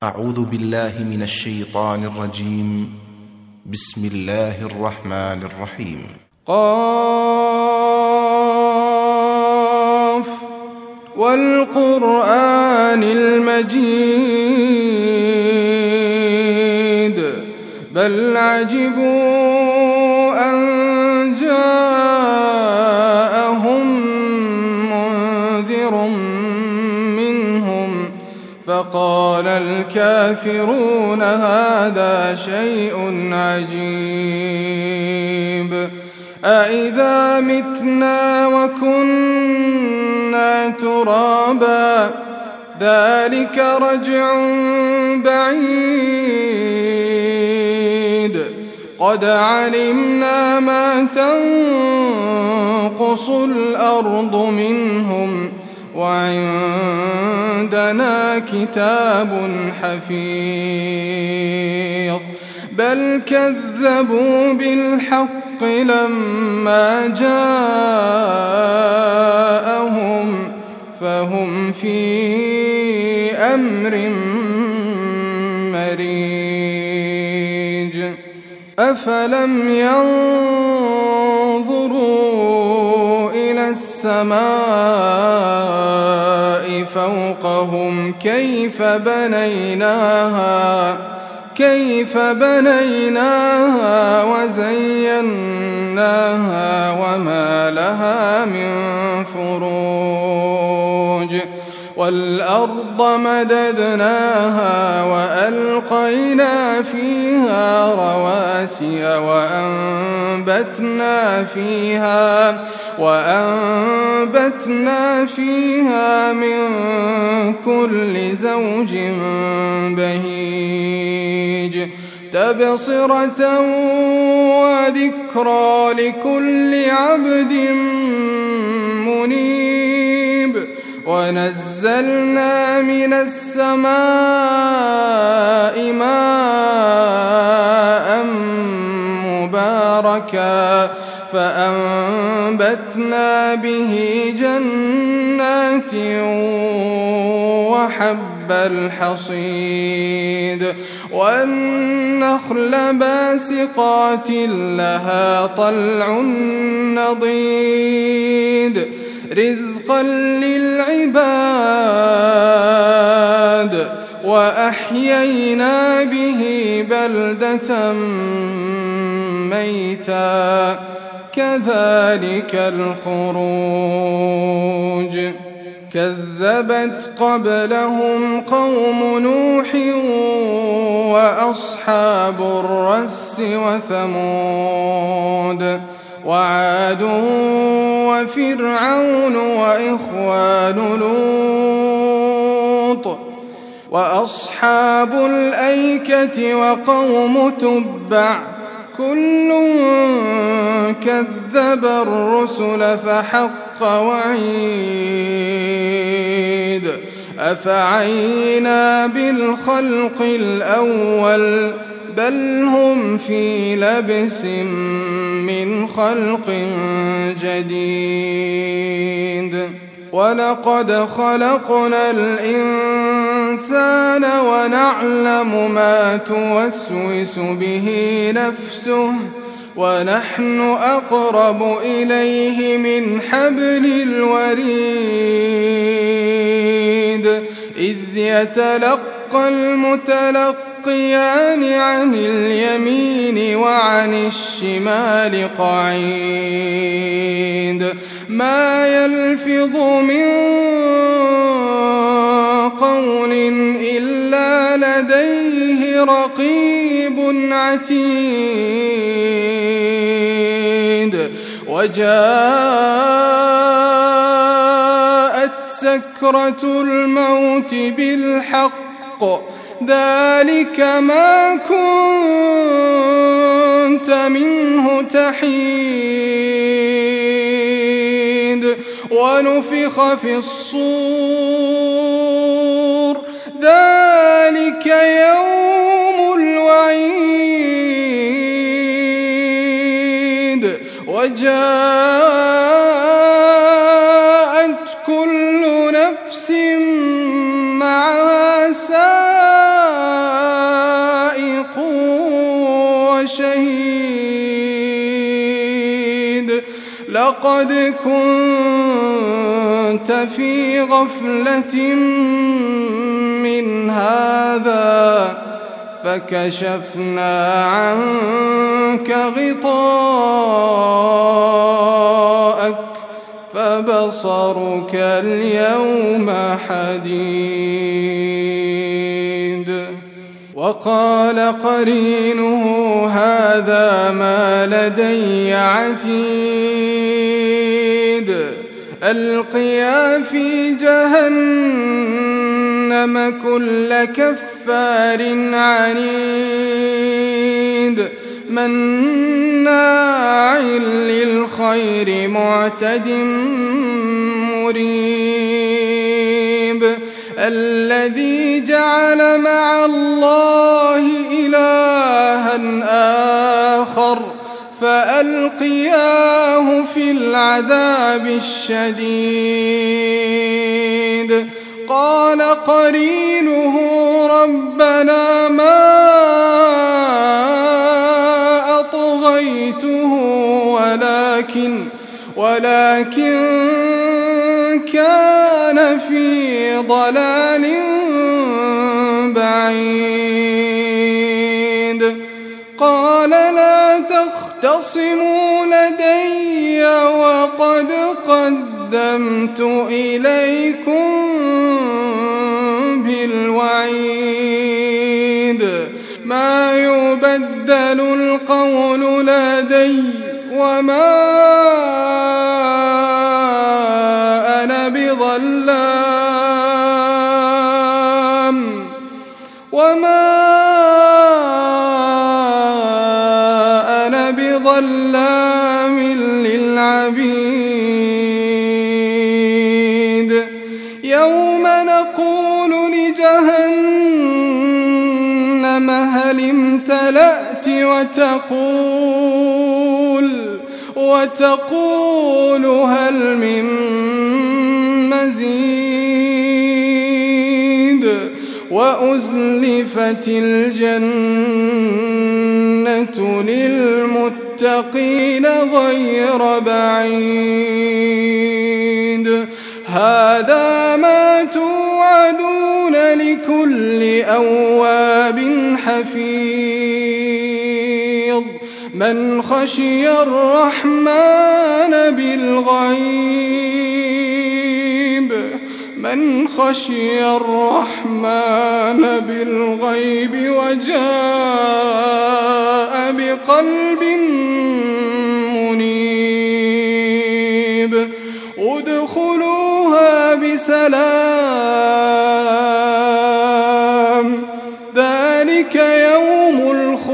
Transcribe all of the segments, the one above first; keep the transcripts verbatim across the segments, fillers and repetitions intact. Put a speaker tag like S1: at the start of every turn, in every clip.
S1: أعوذ بالله من الشيطان الرجيم. بسم الله الرحمن الرحيم.
S2: قاف والقرآن المجيد بل عجبوا أن جاءهم منذر منهم فقال الكافرون هذا شيء عجيب أإذا متنا وكنا ترابا ذلك رجع بعيد قد علمنا ما تنقص الأرض منهم وعندنا كتاب حفيظ بل كذبوا بالحق لما جاءهم فهم في أمر مريج أفلم ينظروا إلى السماء فوقهم كيف بنيناها كيف بنيناها وزيناها وما لها من فروج والأرض مددناها وألقينا فيها رواسي وأنبتنا فيها وأنبتنا فيها من كل زوج بهيج تبصرة وذكرى لكل عبد منيب ونزلنا من السماء ماء مباركا فأنبتنا به جنات وحب الحصيد والنخل باسقات لها طلع نضيد رزقا للعباد وأحيينا به بلدة ميتا كذلك الخروج كذبت قبلهم قوم نوح وأصحاب الرس وثمود وعاد وفرعون وإخوان لوط وأصحاب الأيكة وقوم تبع كل كذب الرسل فحق وعيد أفعينا بالخلق الأول بل هم في لبس من خلق جديد ولقد خلقنا الإنسان ونعلم ما توسوس به نفسه ونحن أقرب إليه من حبل الوريد إذ يتلقى المتلقيان عن اليمين وعن الشمال قعيد ما يلفظ من قول إلا لديه رقيب عتيد وجاءت سكرة الموت بالحق ذلك ما كنت منه تحيد ونفخ في الصور ذلك يوم الوعيد وجاءت كل نفس معها سائق لقد كنت في غفلة من هذا فكشفنا عنك غطاءك فبصرك اليوم حديد. وقال قرينه هذا ما لدي عتيد. ألقيا في جهنم كل كفار عنيد مناع للخير معتد مريب. الذي جعل مع الله إلها آخر فألقياه في العذاب الشديد. قال قرينه ربنا ما أطغيته ولكن ولكن كان في ضلال بعيد. قال لا تختصموا لدي وقد قدمت إليكم بالوعيد. ما يبدل القول لدي وما أنا بظلام وما أنا بظلام للعبيد. يوم نقول لجهنم هل امتلأت وتقول وتقول هل من مزيد. وأزلفت الجنة للمتقين غير بعيد. هذا ما توعدون لكل أواب حفيظ. من خشي الرحمن بالغيب من خشي الرحمن بالغيب وجاء بقلب منيب. ادخلوها بسلام ذلك يوم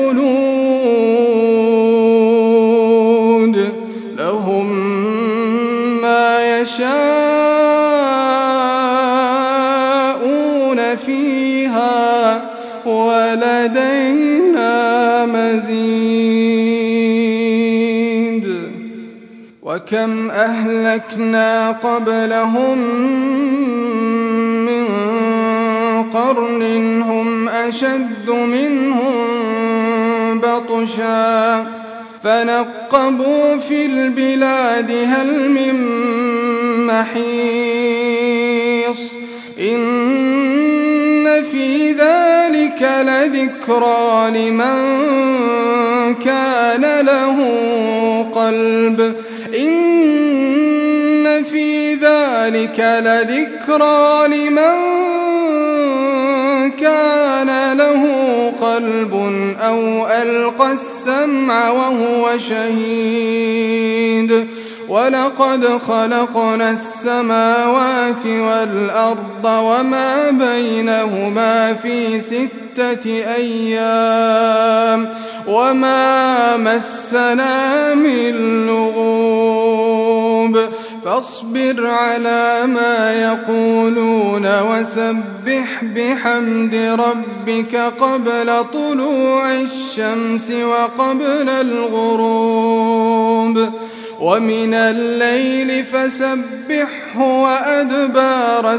S2: الخلود. لهم ما يشاءون فيها ولدينا مزيد. وكم أهلكنا قبلهم من قرن هم أشد منهم بطشا فنقبوا في البلاد هل من محيص. إن في ذلك لذكرى لمن كان له قلب إن في ذلك لذكرى لمن كان له قلب أو ألقى السمع وهو شهيد. ولقد خلقنا السماوات والأرض وما بينهما في ستة أيام وما مسنا من لغوب. فاصبر على ما يقولون وسبح بحمد ربك قبل طلوع الشمس وقبل الغروب ومن الليل فسبحه وأدبار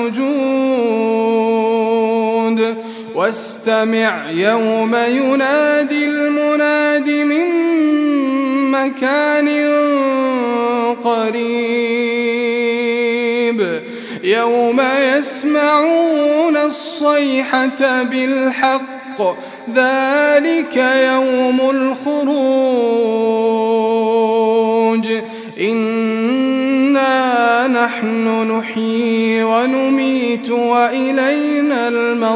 S2: السجود. واستمع يوم ينادي المناد من مكان قريب يوم يسمعون الصيحة بالحق ذلك يوم الخروج إنا نحن نحيي ونميت وإلينا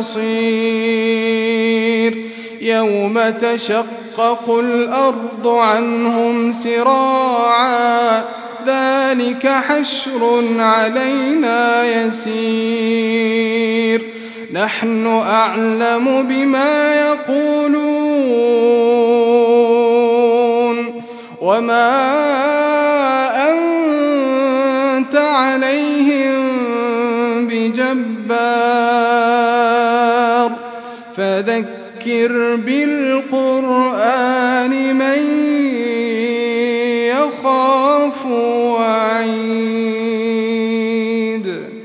S2: المصير يوم تشقق الأرض عنهم سراعا ذلك حشر علينا يسير نحن أعلم بما يقولون وما أنت عليهم بجبار فذكر بالقرآن من يخاف وعيد.